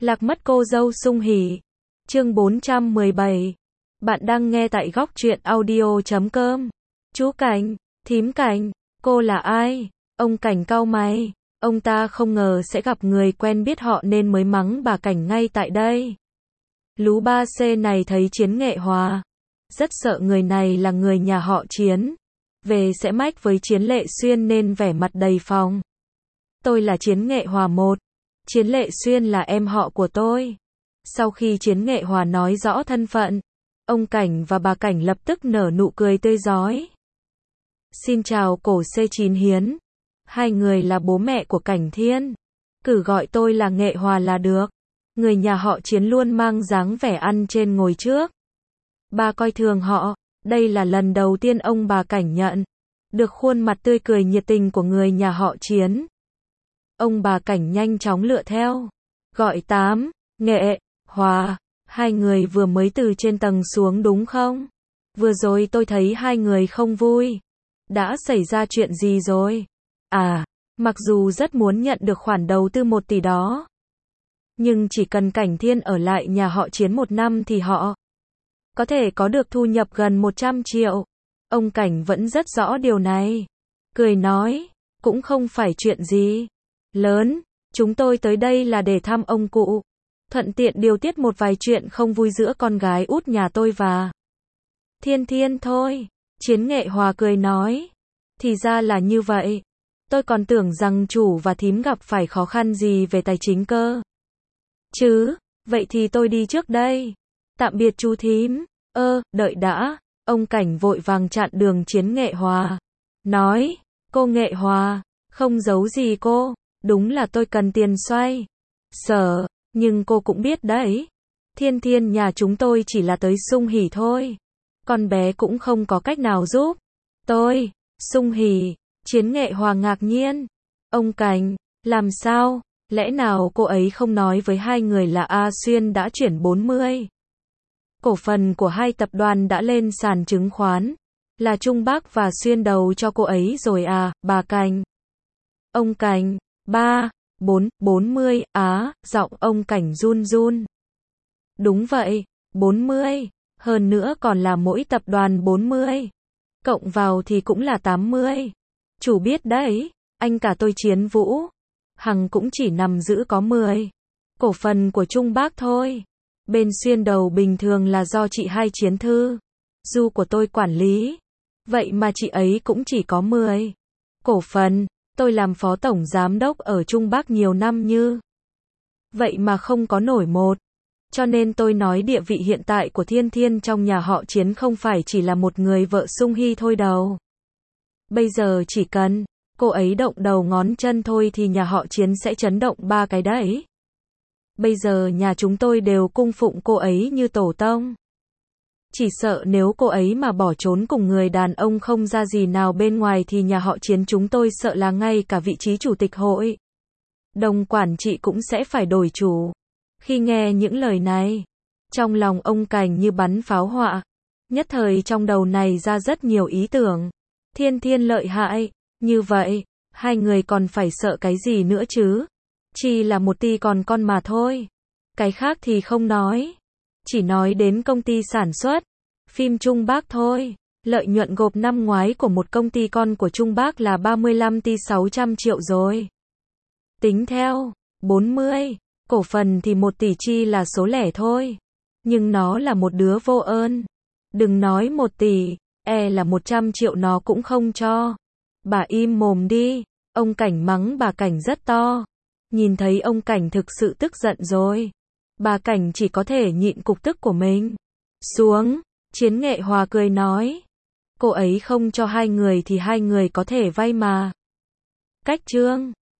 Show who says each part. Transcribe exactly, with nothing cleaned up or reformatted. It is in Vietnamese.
Speaker 1: Lạc mất cô dâu Sung Hỉ. Chương bốn trăm mười bảy. Bạn đang nghe tại góc truyện audio chấm com. Chú Cảnh, thím Cảnh, cô là ai? Ông Cảnh cau mày. Ông ta không ngờ sẽ gặp người quen biết họ nên mới mắng bà Cảnh ngay tại đây. Lú ba C này thấy Chiến Nghệ Hòa. Rất sợ người này là người nhà họ Chiến. Về sẽ mách với Chiến Lệ Xuyên nên vẻ mặt đầy phòng. Tôi là Chiến Nghệ Hòa một. Chiến Lệ Xuyên là em họ của tôi. Sau khi Chiến Nghệ Hòa nói rõ thân phận, ông Cảnh và bà Cảnh lập tức nở nụ cười tươi rói. Xin chào cổ C chín Hiến. Hai người là bố mẹ của Cảnh Thiên. Cử gọi tôi là Nghệ Hòa là được. Người nhà họ Chiến luôn mang dáng vẻ ăn trên ngồi trước. Bà coi thường họ, đây là lần đầu tiên ông bà Cảnh nhận được khuôn mặt tươi cười nhiệt tình của người nhà họ Chiến. Ông bà Cảnh nhanh chóng lựa theo. Gọi Tám, Nghệ, Hòa, hai người vừa mới từ trên tầng xuống đúng không? Vừa rồi tôi thấy hai người không vui. Đã xảy ra chuyện gì rồi? À, mặc dù rất muốn nhận được khoản đầu tư một tỷ đó. Nhưng chỉ cần Cảnh Thiên ở lại nhà họ Chiến một năm thì họ có thể có được thu nhập gần một trăm triệu. Ông Cảnh vẫn rất rõ điều này. Cười nói, cũng không phải chuyện gì lớn, chúng tôi tới đây là để thăm ông cụ. Thuận tiện điều tiết một vài chuyện không vui giữa con gái út nhà tôi và Thiên Thiên thôi. Chiến Nghệ Hòa cười nói. Thì ra là như vậy. Tôi còn tưởng rằng chủ và thím gặp phải khó khăn gì về tài chính cơ. Chứ, vậy thì tôi đi trước đây. Tạm biệt chú thím. Ơ, đợi đã. Ông Cảnh vội vàng chặn đường Chiến Nghệ Hòa. Nói, cô Nghệ Hòa, không giấu gì cô. Đúng là tôi cần tiền xoay sở, nhưng cô cũng biết đấy. Thiên Thiên nhà chúng tôi chỉ là tới Sung Hỉ thôi. Con bé cũng không có cách nào giúp tôi. Sung Hỉ, Chiến Nghệ Hòa ngạc nhiên. Ông Cảnh, làm sao? Lẽ nào cô ấy không nói với hai người là A Xuyên đã chuyển bốn mươi? Cổ phần của hai tập đoàn đã lên sàn chứng khoán. Là Trung Bắc và Xuyên đầu cho cô ấy rồi à, bà Cảnh. Ông Cảnh, ba, bốn, bốn mươi, á, giọng ông Cảnh run run. Đúng vậy, bốn mươi, hơn nữa còn là mỗi tập đoàn bốn mươi. Cộng vào thì cũng là tám mươi. Chủ biết đấy, anh cả tôi Chiến Vũ Hằng cũng chỉ nằm giữ có mười. Cổ phần của Trung Bắc thôi. Bên Xuyên đầu bình thường là do chị hai Chiến Thư Du của tôi quản lý. Vậy mà chị ấy cũng chỉ có mười. Cổ phần. Tôi làm phó tổng giám đốc ở Trung Bắc nhiều năm như vậy mà không có nổi một. Cho nên tôi nói địa vị hiện tại của Thiên Thiên trong nhà họ Chiến không phải chỉ là một người vợ Sung Hy thôi đâu. Bây giờ chỉ cần cô ấy động đầu ngón chân thôi thì nhà họ Chiến sẽ chấn động ba cái đấy. Bây giờ nhà chúng tôi đều cung phụng cô ấy như tổ tông. Chỉ sợ nếu cô ấy mà bỏ trốn cùng người đàn ông không ra gì nào bên ngoài thì nhà họ Chiến chúng tôi sợ là ngay cả vị trí chủ tịch hội đồng quản trị cũng sẽ phải đổi chủ. Khi nghe những lời này, trong lòng ông Cảnh như bắn pháo họa. Nhất thời trong đầu này ra rất nhiều ý tưởng. Thiên Thiên lợi hại, như vậy, hai người còn phải sợ cái gì nữa chứ? Chỉ là một tỷ còn con mà thôi. Cái khác thì không nói. Chỉ nói đến công ty sản xuất phim Trung Bắc thôi. Lợi nhuận gộp năm ngoái của một công ty con của Trung Bắc là ba mươi lăm tỷ sáu trăm triệu rồi. Tính theo bốn mươi cổ phần thì một tỷ chi là số lẻ thôi. Nhưng nó là một đứa vô ơn. Đừng nói một tỷ, e là một trăm triệu nó cũng không cho. Bà im mồm đi. Ông Cảnh mắng bà Cảnh rất to. Nhìn thấy ông Cảnh thực sự tức giận rồi. Bà Cảnh chỉ có thể nhịn cục tức của mình xuống. Chiến Nghệ Hòa cười nói. Cô ấy không cho hai người thì hai người có thể vay mà. Cách chương